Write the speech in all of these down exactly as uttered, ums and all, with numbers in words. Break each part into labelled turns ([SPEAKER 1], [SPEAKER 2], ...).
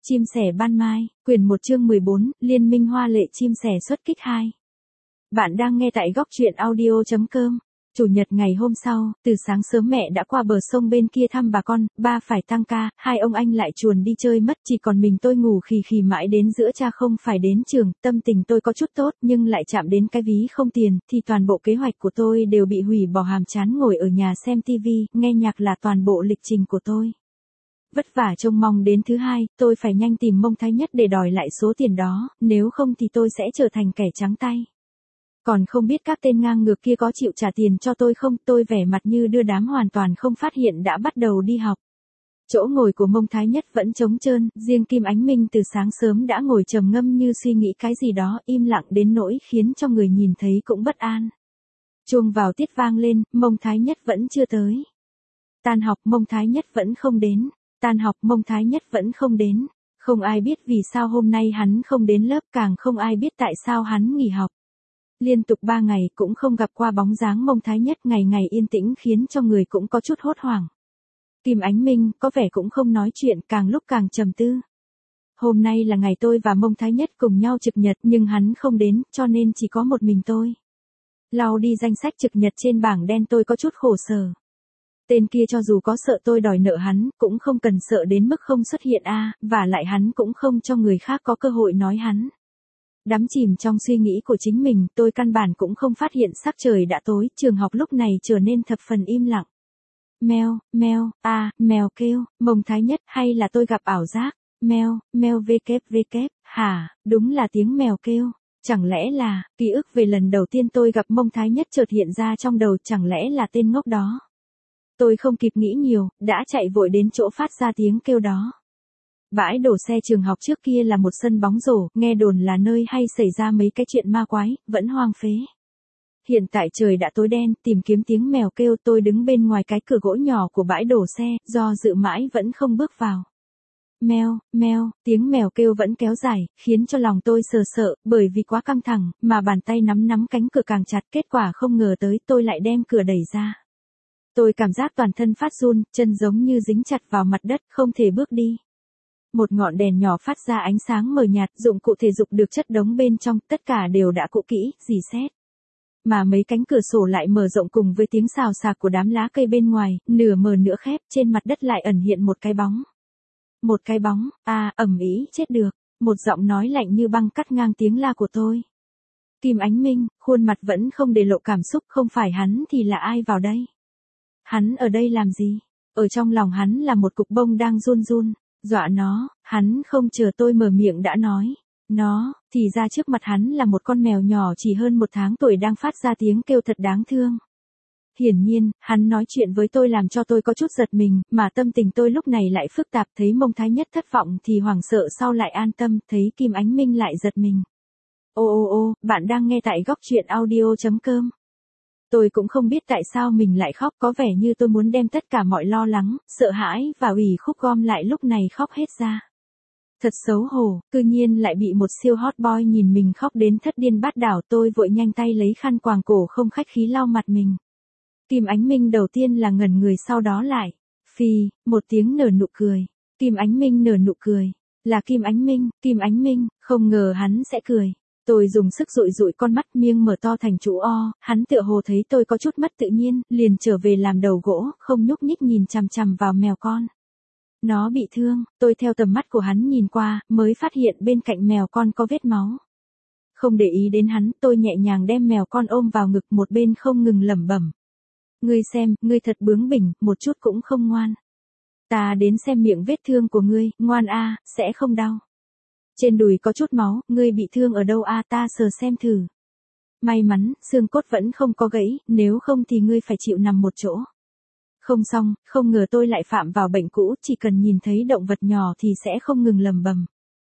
[SPEAKER 1] Chim sẻ ban mai, quyển một chương mười bốn, Liên minh hoa lệ chim sẻ xuất kích hai. Bạn đang nghe tại góc truyện audio chấm com. Chủ nhật ngày hôm sau, từ sáng sớm mẹ đã qua bờ sông bên kia thăm bà con, ba phải tăng ca, hai ông anh lại chuồn đi chơi mất, chỉ còn mình tôi ngủ khì khì mãi đến giữa cha không phải đến trường, tâm tình tôi có chút tốt nhưng lại chạm đến cái ví không tiền, thì toàn bộ kế hoạch của tôi đều bị hủy bỏ, hàm chán ngồi ở nhà xem tivi, nghe nhạc là toàn bộ lịch trình của tôi. Vất vả trông mong đến thứ hai, tôi phải nhanh tìm Mông Thái Nhất để đòi lại số tiền đó, nếu không thì tôi sẽ trở thành kẻ trắng tay. Còn không biết các tên ngang ngược kia có chịu trả tiền cho tôi không, tôi vẻ mặt như đưa đám hoàn toàn không phát hiện đã bắt đầu đi học. Chỗ ngồi của Mông Thái Nhất vẫn trống trơn, riêng Kim Ánh Minh từ sáng sớm đã ngồi trầm ngâm như suy nghĩ cái gì đó, im lặng đến nỗi khiến cho người nhìn thấy cũng bất an. Chuông vào tiết vang lên, Mông Thái Nhất vẫn chưa tới. Tan học Mông Thái Nhất vẫn không đến. Tan học Mông Thái Nhất vẫn không đến. Không ai biết vì sao hôm nay hắn không đến lớp, càng không ai biết tại sao hắn nghỉ học. Liên tục ba ngày cũng không gặp qua bóng dáng Mông Thái Nhất, ngày ngày yên tĩnh khiến cho người cũng có chút hốt hoảng. Kim Ánh Minh có vẻ cũng không nói chuyện, càng lúc càng trầm tư. Hôm nay là ngày tôi và Mông Thái Nhất cùng nhau trực nhật nhưng hắn không đến, cho nên chỉ có một mình tôi. Lau đi danh sách trực nhật trên bảng đen, tôi có chút khổ sở. Tên kia cho dù có sợ tôi đòi nợ hắn, cũng không cần sợ đến mức không xuất hiện a, à, và lại hắn cũng không cho người khác có cơ hội nói hắn. Đắm chìm trong suy nghĩ của chính mình, tôi căn bản cũng không phát hiện sắc trời đã tối, trường học lúc này trở nên thập phần im lặng. Mèo, mèo, a, à, mèo kêu, Mông Thái Nhất, hay là tôi gặp ảo giác? Mèo, mèo vkép vkép, hả, đúng là tiếng mèo kêu. Chẳng lẽ là, ký ức về lần đầu tiên tôi gặp Mông Thái Nhất chợt hiện ra trong đầu, chẳng lẽ là tên ngốc đó? Tôi không kịp nghĩ nhiều, đã chạy vội đến chỗ phát ra tiếng kêu đó. Bãi đổ xe trường học trước kia là một sân bóng rổ, nghe đồn là nơi hay xảy ra mấy cái chuyện ma quái, vẫn hoang phế. Hiện tại trời đã tối đen, tìm kiếm tiếng mèo kêu, tôi đứng bên ngoài cái cửa gỗ nhỏ của bãi đổ xe, do dự mãi vẫn không bước vào. Mèo, mèo, tiếng mèo kêu vẫn kéo dài, khiến cho lòng tôi sờ sợ, bởi vì quá căng thẳng, mà bàn tay nắm nắm cánh cửa càng chặt, kết quả không ngờ tới tôi lại đem cửa đẩy ra. Tôi cảm giác toàn thân phát run, chân giống như dính chặt vào mặt đất, không thể bước đi. Một ngọn đèn nhỏ phát ra ánh sáng mờ nhạt, dụng cụ thể dục được chất đống bên trong, tất cả đều đã cũ kỹ, rỉ sét. Mà mấy cánh cửa sổ lại mở rộng cùng với tiếng xào xạc của đám lá cây bên ngoài, nửa mở nửa khép, trên mặt đất lại ẩn hiện một cái bóng. Một cái bóng, à, ầm ĩ, chết được. Một giọng nói lạnh như băng cắt ngang tiếng la của tôi. Kim Ánh Minh, khuôn mặt vẫn không để lộ cảm xúc, không phải hắn thì là ai vào đây? Hắn ở đây làm gì? Ở trong lòng hắn là một cục bông đang run run, dọa nó, hắn không chờ tôi mở miệng đã nói. Nó, thì ra trước mặt hắn là một con mèo nhỏ chỉ hơn một tháng tuổi đang phát ra tiếng kêu thật đáng thương. Hiển nhiên, hắn nói chuyện với tôi làm cho tôi có chút giật mình, mà tâm tình tôi lúc này lại phức tạp, thấy Mông Thái Nhất thất vọng thì hoảng sợ, sau lại an tâm, thấy Kim Ánh Minh lại giật mình. Ô ô ô, bạn đang nghe tại góc truyện audio chấm com. Tôi cũng không biết tại sao mình lại khóc, có vẻ như tôi muốn đem tất cả mọi lo lắng, sợ hãi và ủy khúc gom lại lúc này khóc hết ra. Thật xấu hổ, cư nhiên lại bị một siêu hot boy nhìn mình khóc đến thất điên bát đảo, tôi vội nhanh tay lấy khăn quàng cổ không khách khí lau mặt mình. Kim Ánh Minh đầu tiên là ngẩn người, sau đó lại, phì, một tiếng nở nụ cười. Kim Ánh Minh nở nụ cười, là Kim Ánh Minh, Kim Ánh Minh, không ngờ hắn sẽ cười. Tôi dùng sức dụi dụi con mắt, miêng mở to thành chữ O, hắn tựa hồ thấy tôi có chút mất tự nhiên, liền trở về làm đầu gỗ, không nhúc nhích nhìn chằm chằm vào mèo con. Nó bị thương, tôi theo tầm mắt của hắn nhìn qua, mới phát hiện bên cạnh mèo con có vết máu. Không để ý đến hắn, tôi nhẹ nhàng đem mèo con ôm vào ngực, một bên không ngừng lẩm bẩm. Ngươi xem, ngươi thật bướng bỉnh, một chút cũng không ngoan. Ta đến xem miệng vết thương của ngươi, ngoan a, à, sẽ không đau. Trên đùi có chút máu, ngươi bị thương ở đâu a, à, ta sờ xem thử. May mắn, xương cốt vẫn không có gãy, nếu không thì ngươi phải chịu nằm một chỗ. Không xong, không ngờ tôi lại phạm vào bệnh cũ, chỉ cần nhìn thấy động vật nhỏ thì sẽ không ngừng lầm bầm.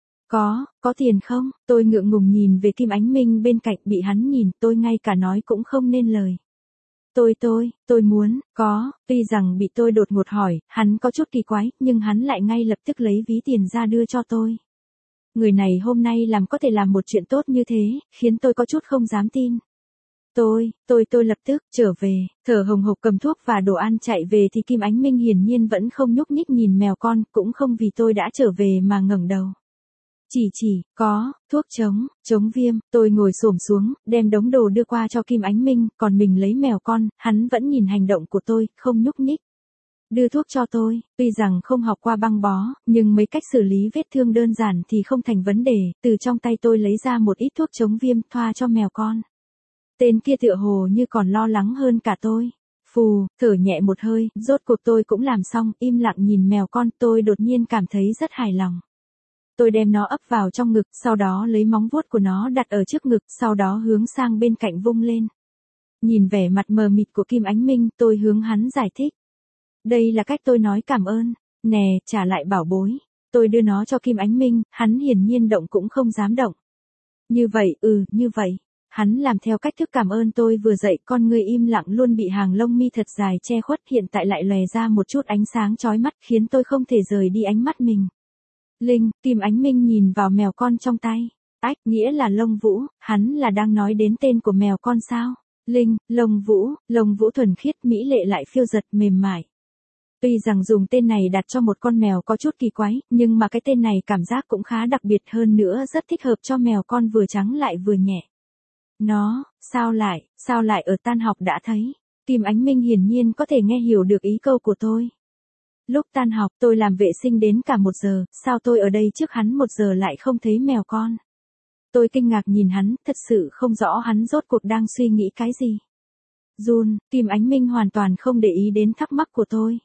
[SPEAKER 1] Có, có tiền không? Tôi ngượng ngùng nhìn về Kim Ánh Minh bên cạnh, bị hắn nhìn, tôi ngay cả nói cũng không nên lời. Tôi tôi, tôi muốn, có, tuy rằng bị tôi đột ngột hỏi, hắn có chút kỳ quái, nhưng hắn lại ngay lập tức lấy ví tiền ra đưa cho tôi. Người này hôm nay làm có thể làm một chuyện tốt như thế, khiến tôi có chút không dám tin. Tôi, tôi tôi lập tức trở về, thở hồng hộc cầm thuốc và đồ ăn chạy về thì Kim Ánh Minh hiển nhiên vẫn không nhúc nhích nhìn mèo con, cũng không vì tôi đã trở về mà ngẩng đầu. Chỉ chỉ, có, thuốc chống, chống viêm, tôi ngồi xổm xuống, đem đống đồ đưa qua cho Kim Ánh Minh, còn mình lấy mèo con, hắn vẫn nhìn hành động của tôi, không nhúc nhích. Đưa thuốc cho tôi, tuy rằng không học qua băng bó, nhưng mấy cách xử lý vết thương đơn giản thì không thành vấn đề, từ trong tay tôi lấy ra một ít thuốc chống viêm thoa cho mèo con. Tên kia tựa hồ như còn lo lắng hơn cả tôi. Phù, thở nhẹ một hơi, rốt cuộc tôi cũng làm xong, im lặng nhìn mèo con, tôi đột nhiên cảm thấy rất hài lòng. Tôi đem nó ấp vào trong ngực, sau đó lấy móng vuốt của nó đặt ở trước ngực, sau đó hướng sang bên cạnh vung lên. Nhìn vẻ mặt mờ mịt của Kim Ánh Minh, tôi hướng hắn giải thích. Đây là cách tôi nói cảm ơn. Nè, trả lại bảo bối. Tôi đưa nó cho Kim Ánh Minh, hắn hiển nhiên động cũng không dám động. Như vậy, ừ, như vậy. Hắn làm theo cách thức cảm ơn tôi vừa dạy, con người im lặng luôn bị hàng lông mi thật dài che khuất hiện tại lại lòe ra một chút ánh sáng chói mắt khiến tôi không thể rời đi ánh mắt mình. Linh, Kim Ánh Minh nhìn vào mèo con trong tay. Ách, nghĩa là Lông Vũ, hắn là đang nói đến tên của mèo con sao? Linh, Lông Vũ, Lông Vũ thuần khiết mỹ lệ lại phiêu giật mềm mại. Tuy rằng dùng tên này đặt cho một con mèo có chút kỳ quái, nhưng mà cái tên này cảm giác cũng khá đặc biệt hơn nữa rất thích hợp cho mèo con vừa trắng lại vừa nhẹ. Nó, sao lại, sao lại ở tan học đã thấy? Kim Ánh Minh hiển nhiên có thể nghe hiểu được ý câu của tôi. Lúc tan học tôi làm vệ sinh đến cả một giờ, sao tôi ở đây trước hắn một giờ lại không thấy mèo con? Tôi kinh ngạc nhìn hắn, thật sự không rõ hắn rốt cuộc đang suy nghĩ cái gì. Jun, Kim Ánh Minh hoàn toàn không để ý đến thắc mắc của tôi.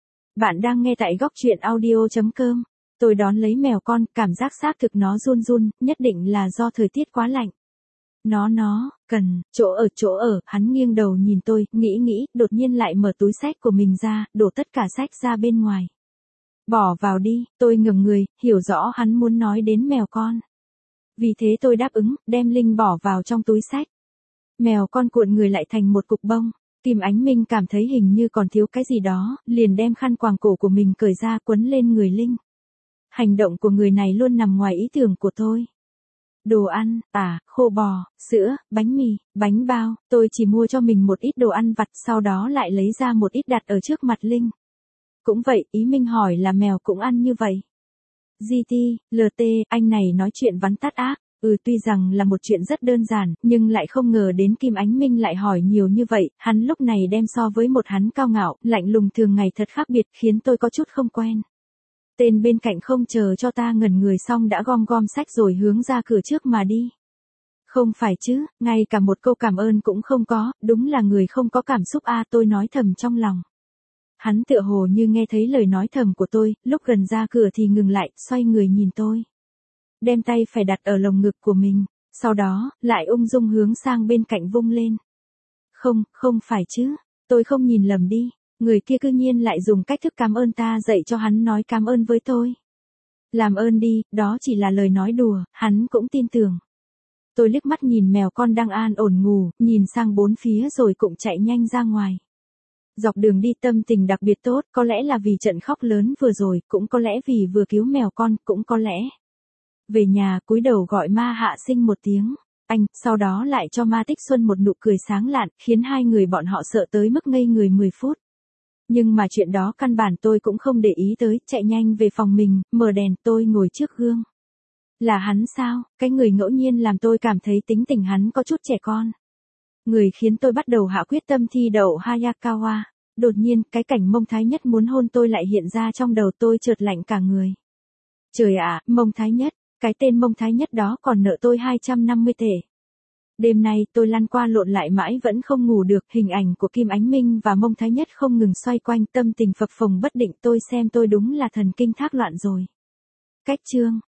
[SPEAKER 1] Bạn đang nghe tại góc truyện audio chấm com. Tôi đón lấy mèo con, cảm giác xác thực nó run run, nhất định là do thời tiết quá lạnh. Nó nó, cần, chỗ ở chỗ ở, hắn nghiêng đầu nhìn tôi, nghĩ nghĩ, đột nhiên lại mở túi sách của mình ra, đổ tất cả sách ra bên ngoài. Bỏ vào đi, tôi ngẩng người, hiểu rõ hắn muốn nói đến mèo con. Vì thế tôi đáp ứng, đem Linh bỏ vào trong túi sách. Mèo con cuộn người lại thành một cục bông. Kim Ánh Minh cảm thấy hình như còn thiếu cái gì đó, liền đem khăn quàng cổ của mình cởi ra quấn lên người Linh. Hành động của người này luôn nằm ngoài ý tưởng của tôi. Đồ ăn, à, khô bò, sữa, bánh mì, bánh bao, tôi chỉ mua cho mình một ít đồ ăn vặt sau đó lại lấy ra một ít đặt ở trước mặt Linh. Cũng vậy, ý Minh hỏi là mèo cũng ăn như vậy. giê tê, lờ tê, anh này nói chuyện vắn tắt ác. Ừ, tuy rằng là một chuyện rất đơn giản, nhưng lại không ngờ đến Kim Ánh Minh lại hỏi nhiều như vậy, hắn lúc này đem so với một hắn cao ngạo, lạnh lùng thường ngày thật khác biệt khiến tôi có chút không quen. Tên bên cạnh không chờ cho ta ngẩn người xong đã gom gom sách rồi hướng ra cửa trước mà đi. Không phải chứ, ngay cả một câu cảm ơn cũng không có, đúng là người không có cảm xúc a, tôi nói thầm trong lòng. Hắn tựa hồ như nghe thấy lời nói thầm của tôi, lúc gần ra cửa thì ngừng lại, xoay người nhìn tôi. Đem tay phải đặt ở lồng ngực của mình, sau đó, lại ung dung hướng sang bên cạnh vung lên. Không, không phải chứ, tôi không nhìn lầm đi, người kia cư nhiên lại dùng cách thức cảm ơn ta dạy cho hắn nói cảm ơn với tôi. Làm ơn đi, đó chỉ là lời nói đùa, hắn cũng tin tưởng. Tôi liếc mắt nhìn mèo con đang an ổn ngủ, nhìn sang bốn phía rồi cũng chạy nhanh ra ngoài. Dọc đường đi tâm tình đặc biệt tốt, có lẽ là vì trận khóc lớn vừa rồi, cũng có lẽ vì vừa cứu mèo con, cũng có lẽ. Về nhà cúi đầu gọi Ma Hạ Sinh một tiếng, anh, sau đó lại cho Ma Tích Xuân một nụ cười sáng lạn, khiến hai người bọn họ sợ tới mức ngây người mười phút. Nhưng mà chuyện đó căn bản tôi cũng không để ý tới, chạy nhanh về phòng mình, mở đèn, tôi ngồi trước gương. Là hắn sao, cái người ngẫu nhiên làm tôi cảm thấy tính tình hắn có chút trẻ con. Người khiến tôi bắt đầu hạ quyết tâm thi đậu Hayakawa. Đột nhiên, cái cảnh Mông Thái Nhất muốn hôn tôi lại hiện ra trong đầu tôi chợt lạnh cả người. Trời ạ, Mông Thái Nhất. Cái tên Mông Thái Nhất đó còn nợ tôi hai trăm năm mươi tệ. Đêm nay tôi lăn qua lộn lại mãi vẫn không ngủ được, hình ảnh của Kim Ánh Minh và Mông Thái Nhất không ngừng xoay quanh, tâm tình phập phồng bất định, tôi xem tôi đúng là thần kinh thác loạn rồi. Cách chương